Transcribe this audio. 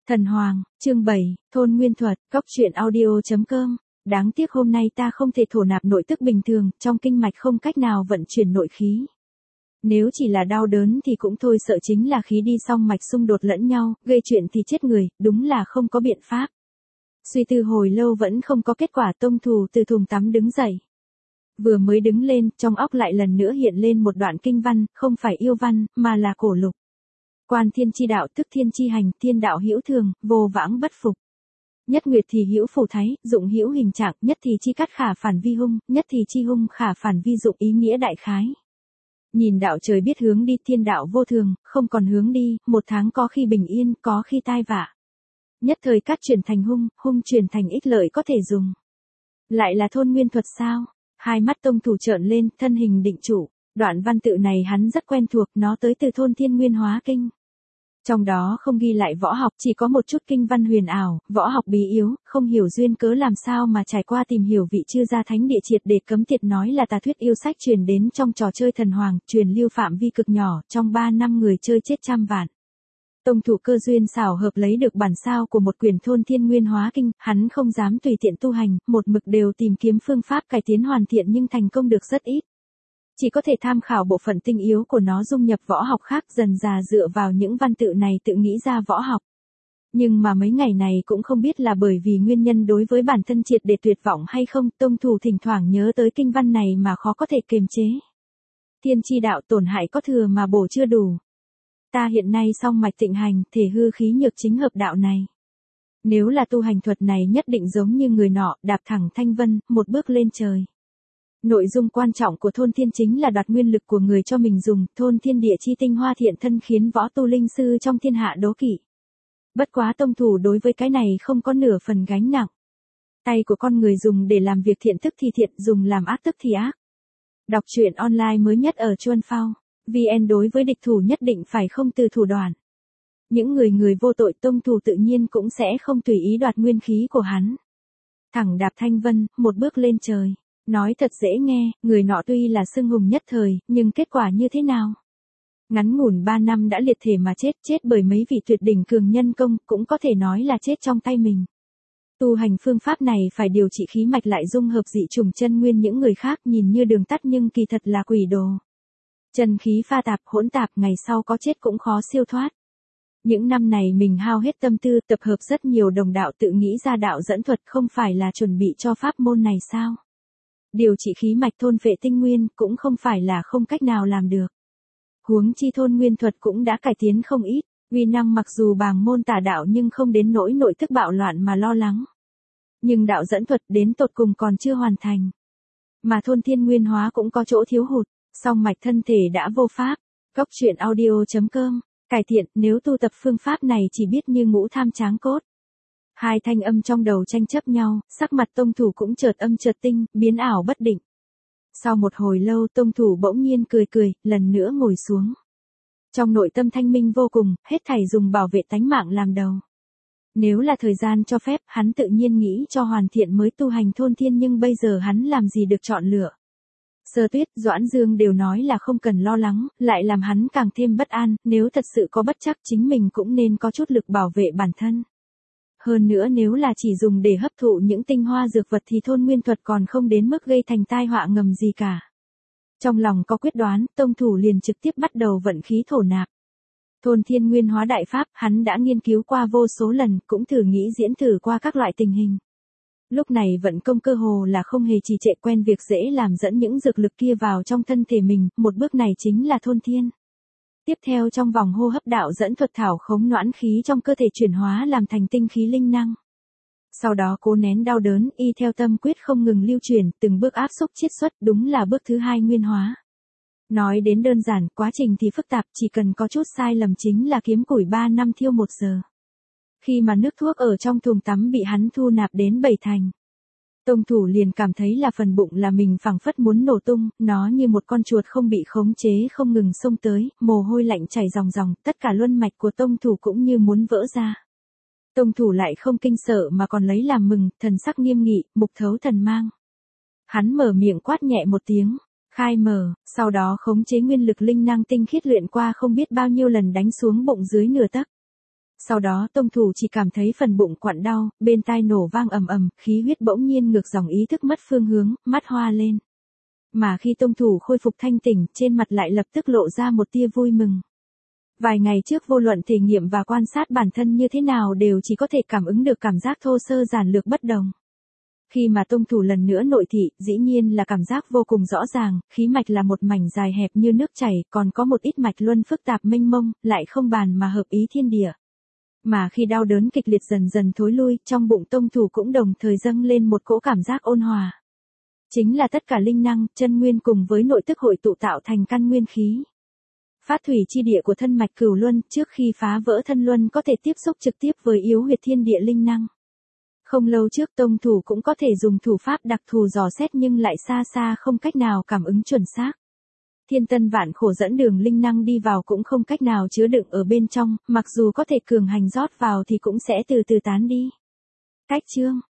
Thần Hoàng, chương 7, Thôn Nguyên Thuật, Cóc truyện audio.com. Đáng tiếc hôm nay ta không thể thổ nạp nội tức bình thường, trong kinh mạch không cách nào vận chuyển nội khí. Nếu chỉ là đau đớn thì cũng thôi, sợ chính là khí đi song mạch xung đột lẫn nhau, gây chuyện thì chết người, đúng là không có biện pháp. Suy tư hồi lâu vẫn không có kết quả, Tông Thù từ thùng tắm đứng dậy. Vừa mới đứng lên, trong óc lại lần nữa hiện lên một đoạn kinh văn, không phải yêu văn, mà là cổ lục. Quan thiên chi đạo tức thiên chi hành, thiên đạo hữu thường, vô vãng bất phục. Nhất nguyệt thì hữu phù thái, dụng hữu hình trạng, nhất thì chi cắt khả phản vi hung, nhất thì chi hung khả phản vi dụng, ý nghĩa đại khái. Nhìn đạo trời biết hướng đi, thiên đạo vô thường, không còn hướng đi, một tháng có khi bình yên, có khi tai vạ. Nhất thời cắt chuyển thành hung, hung chuyển thành ích lợi có thể dùng. Lại là thôn nguyên thuật sao? Hai mắt Tông Thù trợn lên, thân hình định trụ. Đoạn văn tự này hắn rất quen thuộc, nó tới từ thôn Thiên Nguyên Hóa Kinh. Trong đó không ghi lại võ học, chỉ có một chút kinh văn huyền ảo, võ học bí yếu, không hiểu duyên cớ làm sao mà trải qua tìm hiểu vị chư gia thánh địa triệt để cấm tiệt, nói là tà thuyết yêu sách truyền đến trong trò chơi thần hoàng, truyền lưu phạm vi cực nhỏ, trong 3 năm người chơi chết trăm vạn. Tông Thù cơ duyên xảo hợp lấy được bản sao của một quyển thôn Thiên Nguyên Hóa Kinh, hắn không dám tùy tiện tu hành, một mực đều tìm kiếm phương pháp cải tiến hoàn thiện nhưng thành công được rất ít. Chỉ có thể tham khảo bộ phận tinh yếu của nó dung nhập võ học khác, dần dà dựa vào những văn tự này tự nghĩ ra võ học. Nhưng mà mấy ngày này cũng không biết là bởi vì nguyên nhân đối với bản thân triệt để tuyệt vọng hay không, Tông Thù thỉnh thoảng nhớ tới kinh văn này mà khó có thể kiềm chế. Thiên chi đạo tổn hại có thừa mà bổ chưa đủ. Ta hiện nay song mạch tịnh hành, thể hư khí nhược chính hợp đạo này. Nếu là tu hành thuật này nhất định giống như người nọ, đạp thẳng thanh vân, một bước lên trời. Nội dung quan trọng của thôn thiên chính là đoạt nguyên lực của người cho mình dùng, thôn thiên địa chi tinh hoa thiện thân khiến võ tu linh sư trong thiên hạ đố kỵ. Bất quá Tông Thù đối với cái này không có nửa phần gánh nặng. Tay của con người dùng để làm việc thiện tức thì thiện, dùng làm ác tức thì ác. Đọc truyện online mới nhất ở Chuan Phao. VN đối với địch thủ nhất định phải không từ thủ đoạn. Những người vô tội, Tông Thù tự nhiên cũng sẽ không tùy ý đoạt nguyên khí của hắn. Thẳng đạp thanh vân, một bước lên trời. Nói thật dễ nghe, người nọ tuy là xưng hùng nhất thời, nhưng kết quả như thế nào? Ngắn ngủn 3 năm đã liệt thể mà chết bởi mấy vị tuyệt đỉnh cường nhân công, cũng có thể nói là chết trong tay mình. Tu hành phương pháp này phải điều trị khí mạch lại dung hợp dị trùng chân nguyên, những người khác nhìn như đường tắt nhưng kỳ thật là quỷ đồ. Chân khí pha tạp hỗn tạp, ngày sau có chết cũng khó siêu thoát. Những năm này mình hao hết tâm tư, tập hợp rất nhiều đồng đạo tự nghĩ ra đạo dẫn thuật, không phải là chuẩn bị cho pháp môn này sao? Điều trị khí mạch thôn vệ tinh nguyên cũng không phải là không cách nào làm được. Huống chi thôn nguyên thuật cũng đã cải tiến không ít, uy năng mặc dù bàng môn tà đạo nhưng không đến nỗi nội tức bạo loạn mà lo lắng. Nhưng đạo dẫn thuật đến tột cùng còn chưa hoàn thành. Mà thôn thiên nguyên hóa cũng có chỗ thiếu hụt, song mạch thân thể đã vô pháp. Cóc truyện audio.com, cải thiện, nếu tu tập phương pháp này chỉ biết như ngũ tham tráng cốt. Hai thanh âm trong đầu tranh chấp nhau, sắc mặt Tông Thù cũng chợt âm chợt tinh, biến ảo bất định. Sau một hồi lâu Tông Thù bỗng nhiên cười, lần nữa ngồi xuống. Trong nội tâm thanh minh vô cùng, hết thảy dùng bảo vệ tánh mạng làm đầu. Nếu là thời gian cho phép, hắn tự nhiên nghĩ cho hoàn thiện mới tu hành thôn thiên, nhưng bây giờ hắn làm gì được chọn lựa. Sơ Tuyết, Doãn Dương đều nói là không cần lo lắng, lại làm hắn càng thêm bất an, nếu thật sự có bất trắc chính mình cũng nên có chút lực bảo vệ bản thân. Hơn nữa nếu là chỉ dùng để hấp thụ những tinh hoa dược vật thì thôn nguyên thuật còn không đến mức gây thành tai họa ngầm gì cả. Trong lòng có quyết đoán, Tông Thù liền trực tiếp bắt đầu vận khí thổ nạp. Thôn thiên nguyên hóa đại pháp, hắn đã nghiên cứu qua vô số lần, cũng thử nghĩ diễn thử qua các loại tình hình. Lúc này vận công cơ hồ là không hề trì trệ, quen việc dễ làm dẫn những dược lực kia vào trong thân thể mình, một bước này chính là thôn thiên. Tiếp theo trong vòng hô hấp đạo dẫn thuật thảo khống noãn khí trong cơ thể chuyển hóa làm thành tinh khí linh năng. Sau đó cố nén đau đớn, y theo tâm quyết không ngừng lưu truyền, từng bước áp xúc chiết xuất, đúng là bước thứ 2 nguyên hóa. Nói đến đơn giản, quá trình thì phức tạp, chỉ cần có chút sai lầm chính là kiếm củi 3 năm thiêu 1 giờ. Khi mà nước thuốc ở trong thùng tắm bị hắn thu nạp đến 7 thành. Tông Thù liền cảm thấy là phần bụng là mình phảng phất muốn nổ tung, nó như một con chuột không bị khống chế không ngừng xông tới, mồ hôi lạnh chảy ròng ròng, tất cả luân mạch của Tông Thù cũng như muốn vỡ ra. Tông Thù lại không kinh sợ mà còn lấy làm mừng, thần sắc nghiêm nghị, mục thấu thần mang. Hắn mở miệng quát nhẹ một tiếng, khai mở, sau đó khống chế nguyên lực linh năng tinh khiết luyện qua không biết bao nhiêu lần đánh xuống bụng dưới nửa tấc. Sau đó tông thủ chỉ cảm thấy phần bụng quặn đau, bên tai nổ vang ầm ầm, khí huyết bỗng nhiên ngược dòng, ý thức mất phương hướng, mắt hoa lên. Mà khi tông thủ khôi phục thanh tỉnh, trên mặt lại lập tức lộ ra một tia vui mừng. Vài ngày trước vô luận thể nghiệm và quan sát bản thân như thế nào đều chỉ có thể cảm ứng được cảm giác thô sơ giản lược bất đồng. Khi mà tông thủ lần nữa nội thị, dĩ nhiên là cảm giác vô cùng rõ ràng, khí mạch là một mảnh dài hẹp như nước chảy, còn có một ít mạch luân phức tạp mênh mông, lại không bàn mà hợp ý thiên địa. Mà khi đau đớn kịch liệt dần dần thối lui, trong bụng tông thủ cũng đồng thời dâng lên một cỗ cảm giác ôn hòa. Chính là tất cả linh năng, chân nguyên cùng với nội tức hội tụ tạo thành căn nguyên khí. Phát thủy chi địa của thân mạch cửu luân, trước khi phá vỡ thân luân có thể tiếp xúc trực tiếp với yếu huyệt thiên địa linh năng. Không lâu trước tông thủ cũng có thể dùng thủ pháp đặc thù dò xét nhưng lại xa xa không cách nào cảm ứng chuẩn xác. Thiên tân vạn khổ dẫn đường linh năng đi vào cũng không cách nào chứa đựng ở bên trong, mặc dù có thể cường hành rót vào thì cũng sẽ từ từ tán đi. Cách chương